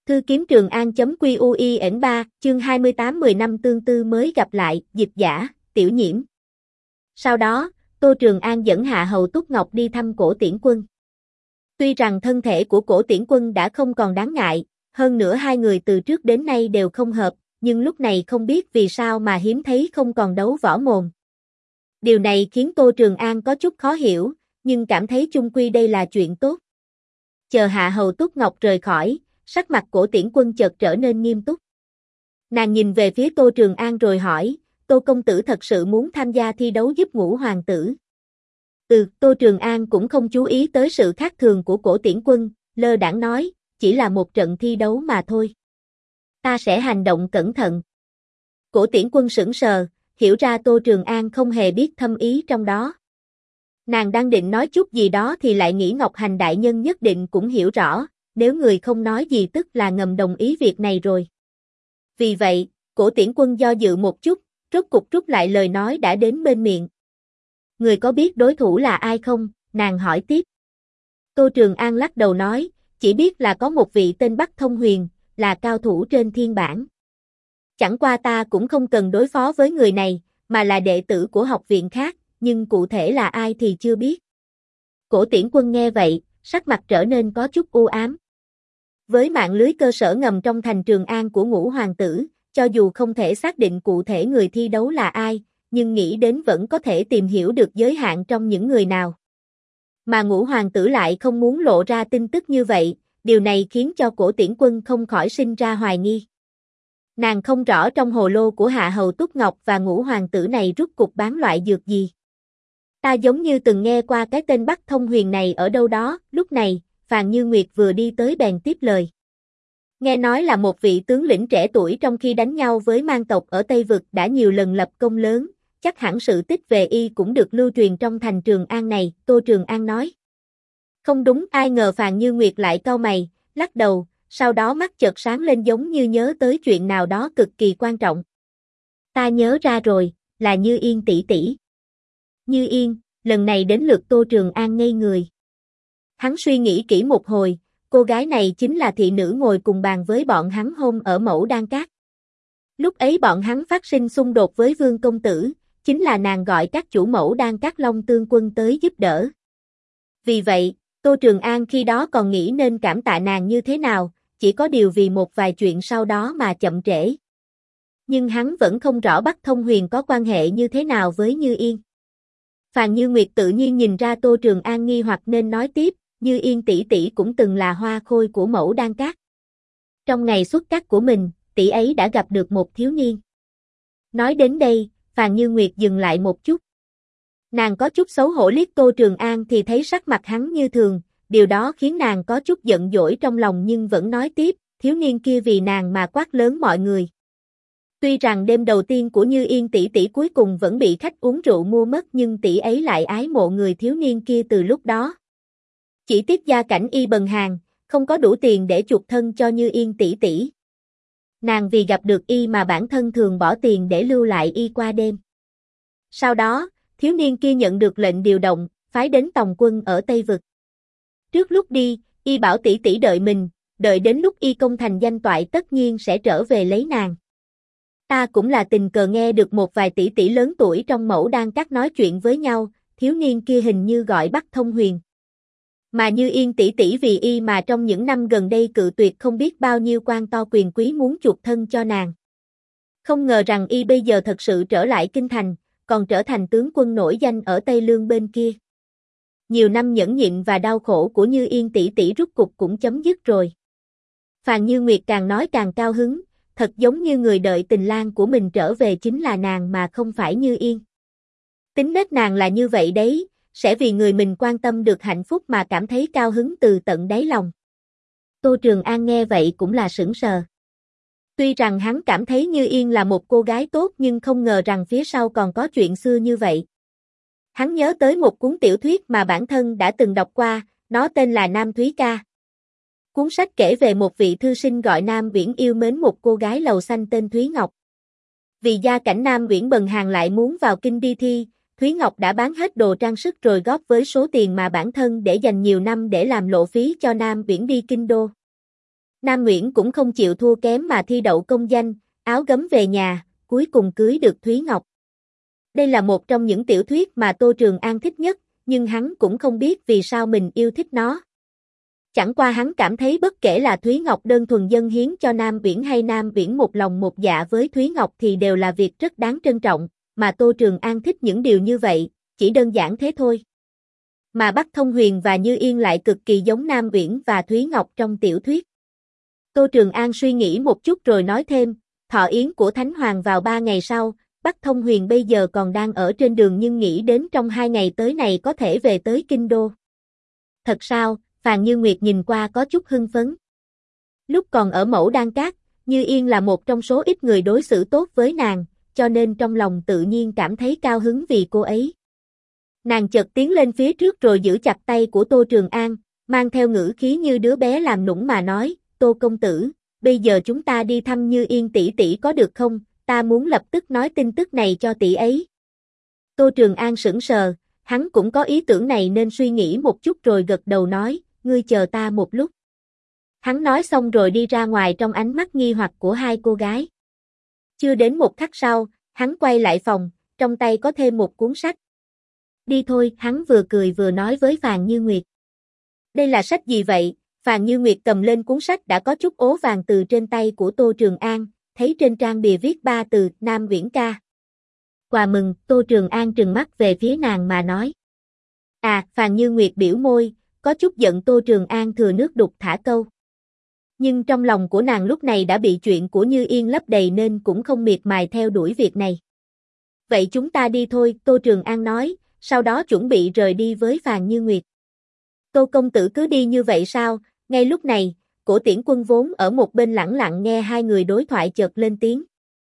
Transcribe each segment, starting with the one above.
Thư kiếm Trường An.QUIN3, chương 28 10 năm tương tư mới gặp lại, dịch giả, Tiểu Nhiễm. Sau đó, Tô Trường An dẫn Hạ Hầu Túc Ngọc đi thăm Cổ Tiễn Quân. Tuy rằng thân thể của Cổ Tiễn Quân đã không còn đáng ngại, hơn nữa hai người từ trước đến nay đều không hợp, nhưng lúc này không biết vì sao mà hiếm thấy không còn đấu võ mồm. Điều này khiến Tô Trường An có chút khó hiểu, nhưng cảm thấy chung quy đây là chuyện tốt. Chờ Hạ Hầu Túc Ngọc rời khỏi, sắc mặt Cổ Tiễn Quân chợt trở nên nghiêm túc. Nàng nhìn về phía Tô Trường An rồi hỏi, Tô công tử thật sự muốn tham gia thi đấu giúp Ngũ hoàng tử? Tô Trường An cũng không chú ý tới sự khác thường của Cổ Tiễn Quân, lơ đãng nói, chỉ là một trận thi đấu mà thôi. Ta sẽ hành động cẩn thận. Cổ Tiễn Quân sững sờ, hiểu ra Tô Trường An không hề biết thâm ý trong đó. Nàng đang định nói chút gì đó thì lại nghĩ Ngọc Hành đại nhân nhất định cũng hiểu rõ, nếu người không nói gì tức là ngầm đồng ý việc này rồi. Vì vậy, Cổ Tiễn Quân do dự một chút, rốt cục rút lại lời nói đã đến bên miệng. Người có biết đối thủ là ai không? Nàng hỏi tiếp. Tô Trường An lắc đầu nói, chỉ biết là có một vị tên Bắc Thông Huyền, là cao thủ trên thiên bảng. Chẳng qua ta cũng không cần đối phó với người này, mà là đệ tử của học viện khác, nhưng cụ thể là ai thì chưa biết. Cổ Tiễn Quân nghe vậy, sắc mặt trở nên có chút u ám. Với mạng lưới cơ sở ngầm trong thành Trường An của Ngũ hoàng tử, cho dù không thể xác định cụ thể người thi đấu là ai, nhưng nghĩ đến vẫn có thể tìm hiểu được giới hạn trong những người nào. Mà Ngũ hoàng tử lại không muốn lộ ra tin tức như vậy, điều này khiến cho Cổ Tiễn Quân không khỏi sinh ra hoài nghi. Nàng không rõ trong hồ lô của Hạ Hầu Túc Ngọc và Ngũ hoàng tử này rút cục bán loại dược gì. Ta giống như từng nghe qua cái tên Bắc Thông Huyền này ở đâu đó, lúc này, Phàn Như Nguyệt vừa đi tới bèn tiếp lời. Nghe nói là một vị tướng lĩnh trẻ tuổi trong khi đánh nhau với mang tộc ở Tây Vực đã nhiều lần lập công lớn, chắc hẳn sự tích về y cũng được lưu truyền trong thành Trường An này, Tô Trường An nói. Không đúng, ai ngờ Phàn Như Nguyệt lại cau mày, lắc đầu, sau đó mắt chợt sáng lên giống như nhớ tới chuyện nào đó cực kỳ quan trọng. Ta nhớ ra rồi, là Như Yên tỷ tỷ. Như Yên, lần này đến lượt Tô Trường An ngây người. Hắn suy nghĩ kỹ một hồi, cô gái này chính là thị nữ ngồi cùng bàn với bọn hắn hôm ở Mẫu Đan Các. Lúc ấy bọn hắn phát sinh xung đột với Vương công tử, chính là nàng gọi các chủ Mẫu Đan Các Long Tương Quân tới giúp đỡ. Vì vậy, Tô Trường An khi đó còn nghĩ nên cảm tạ nàng như thế nào, chỉ có điều vì một vài chuyện sau đó mà chậm trễ. Nhưng hắn vẫn không rõ Bắc Thông Huyền có quan hệ như thế nào với Như Yên. Phàn Như Nguyệt tự nhiên nhìn ra Tô Trường An nghi hoặc nên nói tiếp, Như Yên tỷ tỷ cũng từng là hoa khôi của Mẫu Đan Các. Trong ngày xuất các của mình, tỷ ấy đã gặp được một thiếu niên. Nói đến đây, Phàn Như Nguyệt dừng lại một chút. Nàng có chút xấu hổ liếc Tô Trường An thì thấy sắc mặt hắn như thường, điều đó khiến nàng có chút giận dỗi trong lòng nhưng vẫn nói tiếp, thiếu niên kia vì nàng mà quát lớn mọi người. Tuy rằng đêm đầu tiên của Như Yên tỷ tỷ cuối cùng vẫn bị khách uống rượu mua mất nhưng tỷ ấy lại ái mộ người thiếu niên kia từ lúc đó. Chỉ tiếc gia cảnh y bần hàn, không có đủ tiền để chuộc thân cho Như Yên tỷ tỷ. Nàng vì gặp được y mà bản thân thường bỏ tiền để lưu lại y qua đêm. Sau đó, thiếu niên kia nhận được lệnh điều động, phái đến tòng quân ở Tây Vực. Trước lúc đi, y bảo tỷ tỷ đợi mình, đợi đến lúc y công thành danh toại tất nhiên sẽ trở về lấy nàng. Ta cũng là tình cờ nghe được một vài tỷ tỷ lớn tuổi trong Mẫu Đan Các nói chuyện với nhau, thiếu niên kia hình như gọi Bắc Thông Huyền. Mà Như Yên tỷ tỷ vì y mà trong những năm gần đây cự tuyệt không biết bao nhiêu quan to quyền quý muốn chuộc thân cho nàng. Không ngờ rằng y bây giờ thật sự trở lại kinh thành, còn trở thành tướng quân nổi danh ở Tây Lương bên kia. Nhiều năm nhẫn nhịn và đau khổ của Như Yên tỷ tỷ rút cục cũng chấm dứt rồi. Phàn Như Nguyệt càng nói càng cao hứng, thật giống như người đợi tình lang của mình trở về chính là nàng mà không phải Như Yên. Tính nết nàng là như vậy đấy, sẽ vì người mình quan tâm được hạnh phúc mà cảm thấy cao hứng từ tận đáy lòng. Tô Trường An nghe vậy cũng là sững sờ. Tuy rằng hắn cảm thấy Như Yên là một cô gái tốt nhưng không ngờ rằng phía sau còn có chuyện xưa như vậy. Hắn nhớ tới một cuốn tiểu thuyết mà bản thân đã từng đọc qua, nó tên là Nam Thúy Ca. Cuốn sách kể về một vị thư sinh gọi Nam Uyển yêu mến một cô gái lầu xanh tên Thúy Ngọc. Vì gia cảnh Nam Uyển bần hàn lại muốn vào kinh đi thi, Thúy Ngọc đã bán hết đồ trang sức rồi góp với số tiền mà bản thân để dành nhiều năm để làm lộ phí cho Nam Uyển đi kinh đô. Nam Nguyễn cũng không chịu thua kém mà thi đậu công danh, áo gấm về nhà, cuối cùng cưới được Thúy Ngọc. Đây là một trong những tiểu thuyết mà Tô Trường An thích nhất, nhưng hắn cũng không biết vì sao mình yêu thích nó. Chẳng qua hắn cảm thấy bất kể là Thúy Ngọc đơn thuần dâng hiến cho Nam Uyển hay Nam Uyển một lòng một dạ với Thúy Ngọc thì đều là việc rất đáng trân trọng, mà Tô Trường An thích những điều như vậy, chỉ đơn giản thế thôi. Mà Bắc Thông Huyền và Như Yên lại cực kỳ giống Nam Uyển và Thúy Ngọc trong tiểu thuyết. Tô Trường An suy nghĩ một chút rồi nói thêm, thọ yến của Thánh Hoàng vào 3 ngày sau, Bắc Thông Huyền bây giờ còn đang ở trên đường nhưng nghĩ đến trong 2 ngày tới này có thể về tới Kinh Đô. Thật sao? Phàn Như Nguyệt nhìn qua có chút hưng phấn. Lúc còn ở Mẫu Đan Cát, Như Yên là một trong số ít người đối xử tốt với nàng, cho nên trong lòng tự nhiên cảm thấy cao hứng vì cô ấy. Nàng chợt tiến lên phía trước rồi giữ chặt tay của Tô Trường An, mang theo ngữ khí như đứa bé làm nũng mà nói, Tô công tử, bây giờ chúng ta đi thăm Như Yên tỷ tỷ có được không, ta muốn lập tức nói tin tức này cho tỷ ấy. Tô Trường An sững sờ, hắn cũng có ý tưởng này nên suy nghĩ một chút rồi gật đầu nói, ngươi chờ ta một lúc. Hắn nói xong rồi đi ra ngoài trong ánh mắt nghi hoặc của hai cô gái. Chưa đến một khắc sau, hắn quay lại phòng, trong tay có thêm một cuốn sách. Đi thôi, hắn vừa cười vừa nói với Phàn Như Nguyệt. Đây là sách gì vậy? Phàn Như Nguyệt cầm lên cuốn sách đã có chút ố vàng từ trên tay của Tô Trường An, thấy trên trang bìa viết 3 từ Nam Uyển ca. Quà mừng, Tô Trường An trừng mắt về phía nàng mà nói. À, Phàn Như Nguyệt biểu môi, có chút giận Tô Trường An thừa nước đục thả câu. Nhưng trong lòng của nàng lúc này đã bị chuyện của Như Yên lấp đầy nên cũng không miệt mài theo đuổi việc này. Vậy chúng ta đi thôi, Tô Trường An nói, sau đó chuẩn bị rời đi với Phàn Như Nguyệt. Tô công tử cứ đi như vậy sao? Ngay lúc này, Cổ Tiễn Quân vốn ở một bên lẳng lặng nghe hai người đối thoại chợt lên tiếng.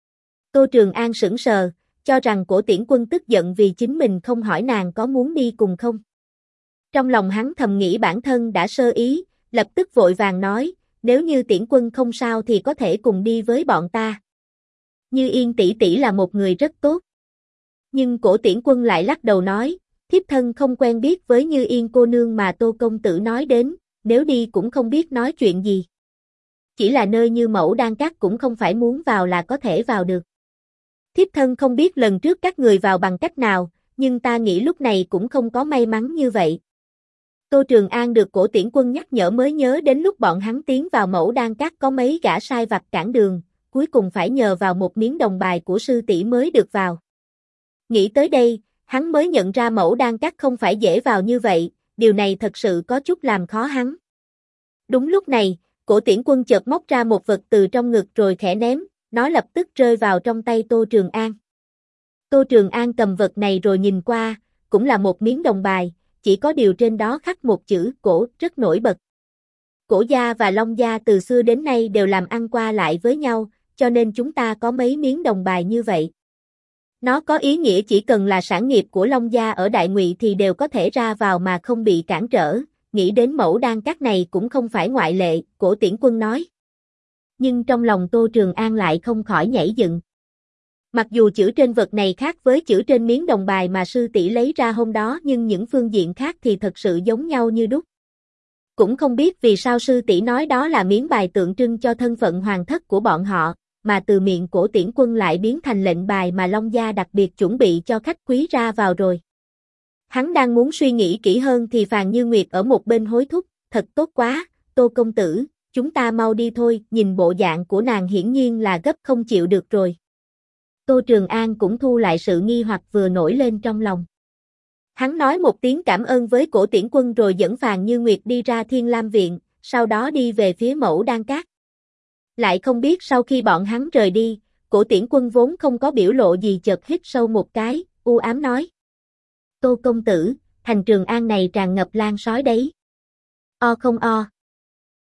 Tô Trường An sững sờ, cho rằng Cổ Tiễn Quân tức giận vì chính mình không hỏi nàng có muốn đi cùng không. Trong lòng hắn thầm nghĩ bản thân đã sơ ý, lập tức vội vàng nói, nếu như Tiễn Quân không sao thì có thể cùng đi với bọn ta. Như Yên tỷ tỷ là một người rất tốt. Nhưng Cổ Tiễn Quân lại lắc đầu nói, thiếp thân không quen biết với Như Yên cô nương mà Tô công tử nói đến, nếu đi cũng không biết nói chuyện gì. Chỉ là nơi như Mẫu Đan Cát cũng không phải muốn vào là có thể vào được. Thiếp thân không biết lần trước các người vào bằng cách nào, nhưng ta nghĩ lúc này cũng không có may mắn như vậy. Tô Trường An được Cổ Tiễn Quân nhắc nhở mới nhớ đến lúc bọn hắn tiến vào Mẫu Đan Cát có mấy gã sai vặt cản đường, cuối cùng phải nhờ vào một miếng đồng bài của sư tỷ mới được vào. Nghĩ tới đây, hắn mới nhận ra Mẫu Đan Cát không phải dễ vào như vậy, điều này thật sự có chút làm khó hắn. Đúng lúc này, Cổ Tiễn Quân chợt móc ra một vật từ trong ngực rồi khẽ ném, nó lập tức rơi vào trong tay Tô Trường An. Tô Trường An cầm vật này rồi nhìn qua, cũng là một miếng đồng bài, chỉ có điều trên đó khắc một chữ Cổ rất nổi bật. Cổ gia và Long gia từ xưa đến nay đều làm ăn qua lại với nhau, cho nên chúng ta có mấy miếng đồng bài như vậy. Nó có ý nghĩa chỉ cần là sản nghiệp của Long gia ở Đại Ngụy thì đều có thể ra vào mà không bị cản trở, nghĩ đến Mẫu Đan Cát này cũng không phải ngoại lệ, Cổ Tiễn Quân nói. Nhưng trong lòng Tô Trường An lại không khỏi nhảy dựng. Mặc dù chữ trên vật này khác với chữ trên miếng đồng bài mà sư tỷ lấy ra hôm đó nhưng những phương diện khác thì thật sự giống nhau như đúc. Cũng không biết vì sao sư tỷ nói đó là miếng bài tượng trưng cho thân phận hoàng thất của bọn họ, mà từ miệng Cổ Tiễn Quân lại biến thành lệnh bài mà Long gia đặc biệt chuẩn bị cho khách quý ra vào rồi. Hắn đang muốn suy nghĩ kỹ hơn thì Phàn Như Nguyệt ở một bên hối thúc, thật tốt quá, Tô công tử, chúng ta mau đi thôi, nhìn bộ dạng của nàng hiển nhiên là gấp không chịu được rồi. Tô Trường An cũng thu lại sự nghi hoặc vừa nổi lên trong lòng. Hắn nói một tiếng cảm ơn với Cổ Tiễn Quân rồi dẫn Phàn Như Nguyệt đi ra Thiên Lam Viện, sau đó đi về phía Mẫu Đan Cát. Lại không biết sau khi bọn hắn rời đi, Cổ Tiễn Quân vốn không có biểu lộ gì chợt hít sâu một cái, u ám nói. Tô công tử, thành Trường An này tràn ngập lan sói đấy. O không o.